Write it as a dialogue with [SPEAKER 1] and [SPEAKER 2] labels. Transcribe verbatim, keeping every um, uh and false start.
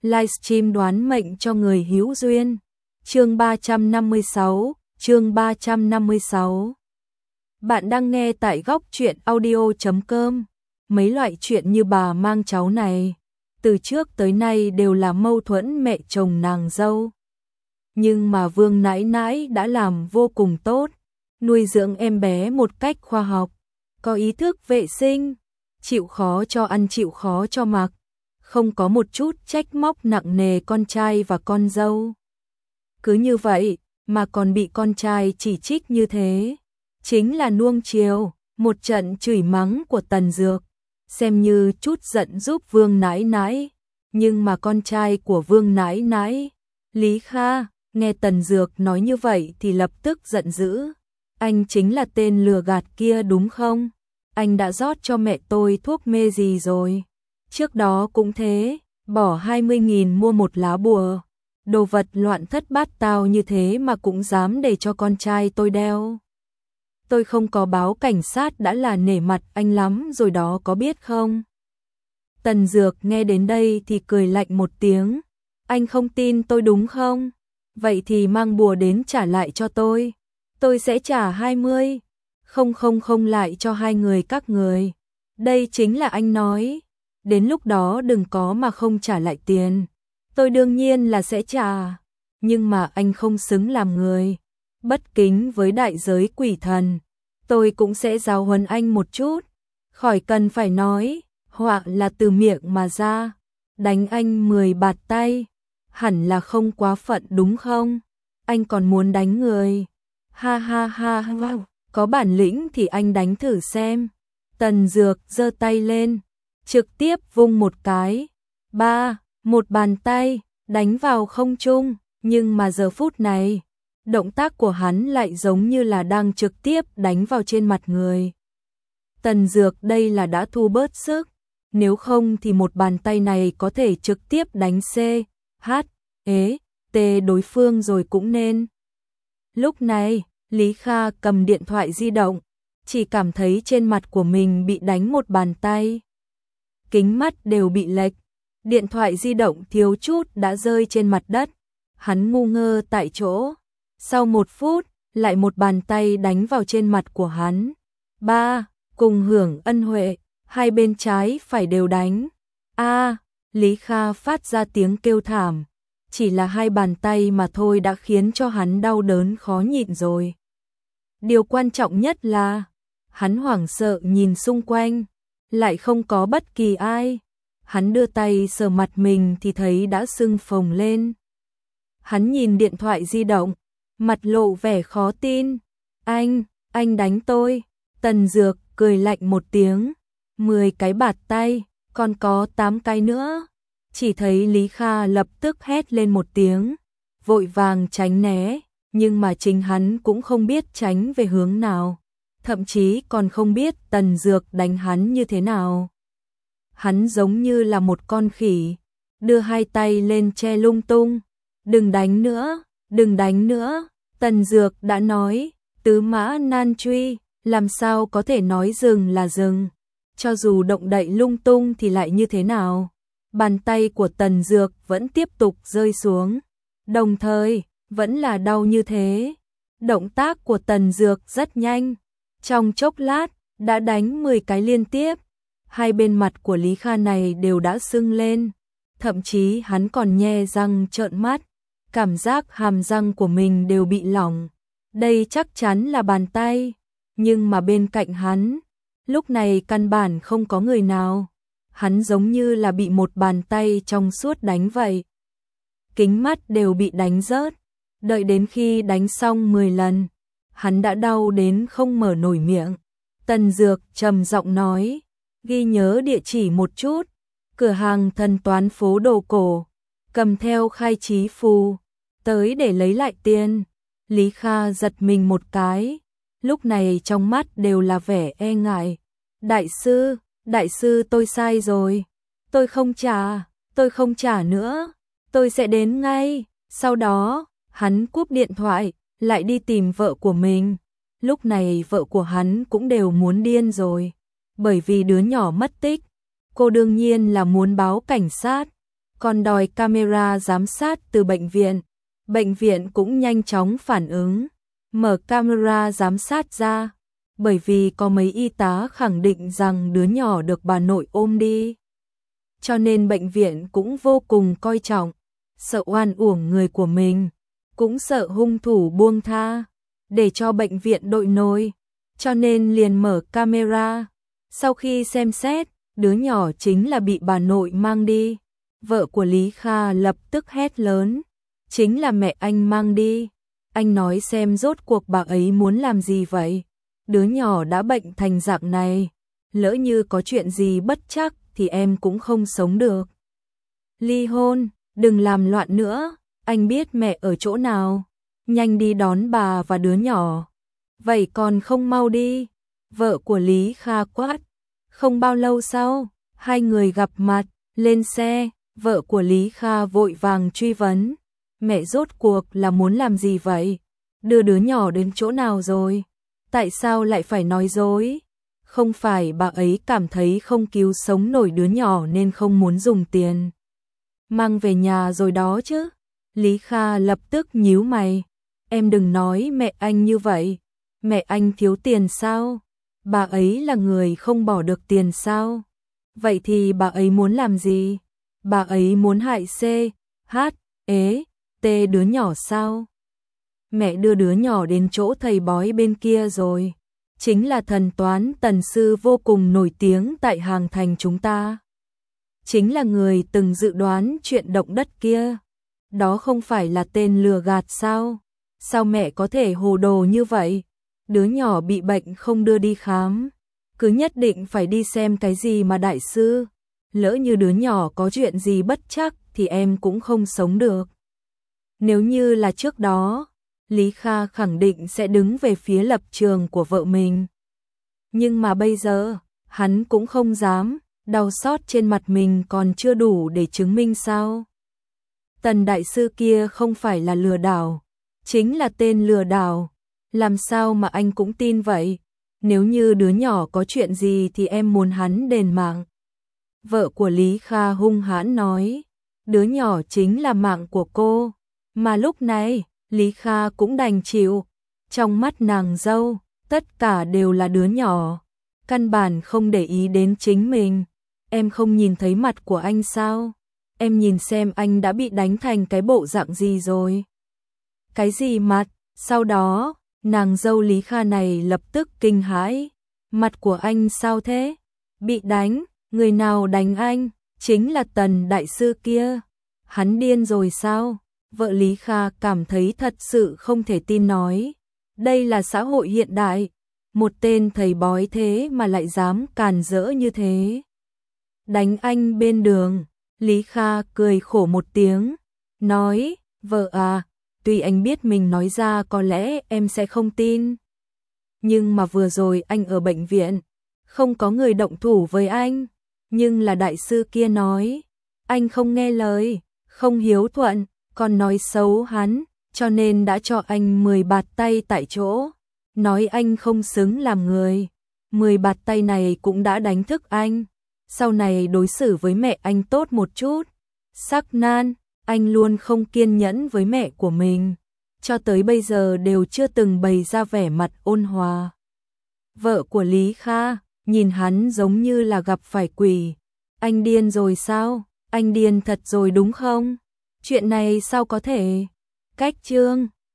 [SPEAKER 1] livestream đoán mệnh cho người hữu duyên. Chương ba trăm năm mươi sáu, chương ba trăm năm mươi sáu. Bạn đang nghe tại góc truyện audio chấm com. Mấy loại chuyện như bà mang cháu này, từ trước tới nay đều là mâu thuẫn mẹ chồng nàng dâu. Nhưng mà Vương nãi nãi đã làm vô cùng tốt, nuôi dưỡng em bé một cách khoa học, có ý thức vệ sinh, chịu khó cho ăn chịu khó cho mặc, không có một chút trách móc nặng nề con trai và con dâu. Cứ như vậy mà còn bị con trai chỉ trích như thế, chính là nuông chiều. Một trận chửi mắng của Tần Dược xem như chút giận giúp Vương nãi nãi, nhưng mà con trai của Vương nãi nãi, Lý Kha, nghe Tần Dược nói như vậy thì lập tức giận dữ. Anh chính là tên lừa gạt kia đúng không? Anh đã rót cho mẹ tôi thuốc mê gì rồi? Trước đó cũng thế, bỏ hai mươi nghìn mua một lá bùa. Đồ vật loạn thất bát tao như thế mà cũng dám để cho con trai tôi đeo. Tôi không có báo cảnh sát đã là nể mặt anh lắm rồi đó có biết không? Tần Dược nghe đến đây thì cười lạnh một tiếng. Anh không tin tôi đúng không? Vậy thì mang bùa đến trả lại cho tôi. Tôi sẽ trả hai mươi. Không không không lại cho hai người các người. Đây chính là anh nói. Đến lúc đó đừng có mà không trả lại tiền. Tôi đương nhiên là sẽ trả. Nhưng mà anh không xứng làm người. Bất kính với đại giới quỷ thần. Tôi cũng sẽ giáo huấn anh một chút. Khỏi cần phải nói. Họa là từ miệng mà ra. Đánh anh mười bạt tay. Hẳn là không quá phận đúng không? Anh còn muốn đánh người. Ha ha ha ha. Có bản lĩnh thì anh đánh thử xem. Tần Dược giơ tay lên. Trực tiếp vung một cái. Ba. Một bàn tay. Đánh vào không trung. Nhưng mà giờ phút này, động tác của hắn lại giống như là đang trực tiếp đánh vào trên mặt người. Tần Dược đây là đã thu bớt sức. Nếu không thì một bàn tay này có thể trực tiếp đánh C, H, E, T đối phương rồi cũng nên. Lúc này, Lý Kha cầm điện thoại di động, chỉ cảm thấy trên mặt của mình bị đánh một bàn tay. Kính mắt đều bị lệch, điện thoại di động thiếu chút đã rơi trên mặt đất. Hắn ngu ngơ tại chỗ. Sau một phút, lại một bàn tay đánh vào trên mặt của hắn. Ba, cùng hưởng ân huệ, hai bên trái phải đều đánh. A, Lý Kha phát ra tiếng kêu thảm. Chỉ là hai bàn tay mà thôi đã khiến cho hắn đau đớn khó nhịn rồi. Điều quan trọng nhất là, hắn hoảng sợ nhìn xung quanh, lại không có bất kỳ ai. Hắn đưa tay sờ mặt mình thì thấy đã sưng phồng lên. Hắn nhìn điện thoại di động, mặt lộ vẻ khó tin. Anh, anh đánh tôi. Tần Dược cười lạnh một tiếng. Mười cái bạt tay, còn có tám cái nữa. Chỉ thấy Lý Kha lập tức hét lên một tiếng, vội vàng tránh né, nhưng mà chính hắn cũng không biết tránh về hướng nào, thậm chí còn không biết Tần Dược đánh hắn như thế nào. Hắn giống như là một con khỉ, đưa hai tay lên che lung tung. Đừng đánh nữa, đừng đánh nữa, Tần Dược đã nói, tứ mã nan truy, làm sao có thể nói dừng là dừng, cho dù động đậy lung tung thì lại như thế nào. Bàn tay của Tần Dược vẫn tiếp tục rơi xuống, đồng thời, vẫn là đau như thế. Động tác của Tần Dược rất nhanh, trong chốc lát, đã đánh mười cái liên tiếp. Hai bên mặt của Lý Kha này đều đã sưng lên, thậm chí hắn còn nhe răng trợn mắt, cảm giác hàm răng của mình đều bị lỏng. Đây chắc chắn là bàn tay, nhưng mà bên cạnh hắn, lúc này căn bản không có người nào. Hắn giống như là bị một bàn tay trong suốt đánh vậy. Kính mắt đều bị đánh rớt. Đợi đến khi đánh xong mười lần, hắn đã đau đến không mở nổi miệng. Tần Dược trầm giọng nói, ghi nhớ địa chỉ một chút, cửa hàng Thần Toán phố đồ cổ, cầm theo khai trí phù, tới để lấy lại tiền. Lý Kha giật mình một cái, lúc này trong mắt đều là vẻ e ngại. Đại sư, đại sư tôi sai rồi, tôi không trả, tôi không trả nữa, tôi sẽ đến ngay. Sau đó, hắn cúp điện thoại, lại đi tìm vợ của mình. Lúc này vợ của hắn cũng đều muốn điên rồi, bởi vì đứa nhỏ mất tích. Cô đương nhiên là muốn báo cảnh sát, còn đòi camera giám sát từ bệnh viện. Bệnh viện cũng nhanh chóng phản ứng, mở camera giám sát ra, bởi vì có mấy y tá khẳng định rằng đứa nhỏ được bà nội ôm đi. Cho nên bệnh viện cũng vô cùng coi trọng, sợ oan uổng người của mình, cũng sợ hung thủ buông tha, để cho bệnh viện đội nổi, cho nên liền mở camera. Sau khi xem xét, đứa nhỏ chính là bị bà nội mang đi. Vợ của Lý Kha lập tức hét lớn, chính là mẹ anh mang đi. Anh nói xem rốt cuộc bà ấy muốn làm gì vậy? Đứa nhỏ đã bệnh thành dạng này, lỡ như có chuyện gì bất trắc thì em cũng không sống được. Ly hôn, đừng làm loạn nữa, anh biết mẹ ở chỗ nào, nhanh đi đón bà và đứa nhỏ. Vậy còn không mau đi, vợ của Lý Kha quát. Không bao lâu sau, hai người gặp mặt, lên xe, vợ của Lý Kha vội vàng truy vấn. Mẹ rốt cuộc là muốn làm gì vậy? Đưa đứa nhỏ đến chỗ nào rồi? Tại sao lại phải nói dối? Không phải bà ấy cảm thấy không cứu sống nổi đứa nhỏ nên không muốn dùng tiền mang về nhà rồi đó chứ? Lý Kha lập tức nhíu mày. Em đừng nói mẹ anh như vậy. Mẹ anh thiếu tiền sao? Bà ấy là người không bỏ được tiền sao? Vậy thì bà ấy muốn làm gì? Bà ấy muốn hại C, H, E, T đứa nhỏ sao? Mẹ đưa đứa nhỏ đến chỗ thầy bói bên kia rồi. Chính là thần toán Tần Sư vô cùng nổi tiếng tại Hàng Thành chúng ta. Chính là người từng dự đoán chuyện động đất kia. Đó không phải là tên lừa gạt sao? Sao mẹ có thể hồ đồ như vậy? Đứa nhỏ bị bệnh không đưa đi khám, cứ nhất định phải đi xem cái gì mà đại sư? Lỡ như đứa nhỏ có chuyện gì bất trắc thì em cũng không sống được. Nếu như là trước đó, Lý Kha khẳng định sẽ đứng về phía lập trường của vợ mình. Nhưng mà bây giờ, hắn cũng không dám, đau xót trên mặt mình còn chưa đủ để chứng minh sao? Tần đại sư kia không phải là lừa đảo, chính là tên lừa đảo. Làm sao mà anh cũng tin vậy? Nếu như đứa nhỏ có chuyện gì thì em muốn hắn đền mạng. Vợ của Lý Kha hung hãn nói, đứa nhỏ chính là mạng của cô. Mà lúc này, Lý Kha cũng đành chịu. Trong mắt nàng dâu, tất cả đều là đứa nhỏ. Căn bản không để ý đến chính mình. Em không nhìn thấy mặt của anh sao? Em nhìn xem anh đã bị đánh thành cái bộ dạng gì rồi. Cái gì mặt? Sau đó, nàng dâu Lý Kha này lập tức kinh hãi. Mặt của anh sao thế? Bị đánh? Người nào đánh anh? Chính là Tần đại sư kia. Hắn điên rồi sao? Vợ Lý Kha cảm thấy thật sự không thể tin nói. Đây là xã hội hiện đại. Một tên thầy bói thế mà lại dám càn rỡ như thế. Đánh anh bên đường. Lý Kha cười khổ một tiếng. Nói, vợ à, tuy anh biết mình nói ra có lẽ em sẽ không tin. Nhưng mà vừa rồi anh ở bệnh viện, không có người động thủ với anh. Nhưng là đại sư kia nói, anh không nghe lời, không hiếu thuận, còn nói xấu hắn, cho nên đã cho anh mười bạt tay tại chỗ. Nói anh không xứng làm người. mười bạt tay này cũng đã đánh thức anh. Sau này đối xử với mẹ anh tốt một chút. Sắc nan, anh luôn không kiên nhẫn với mẹ của mình. Cho tới bây giờ đều chưa từng bày ra vẻ mặt ôn hòa. Vợ của Lý Kha, nhìn hắn giống như là gặp phải quỷ. Anh điên rồi sao? Anh điên thật rồi đúng không? Chuyện này sao có thể? Cách chương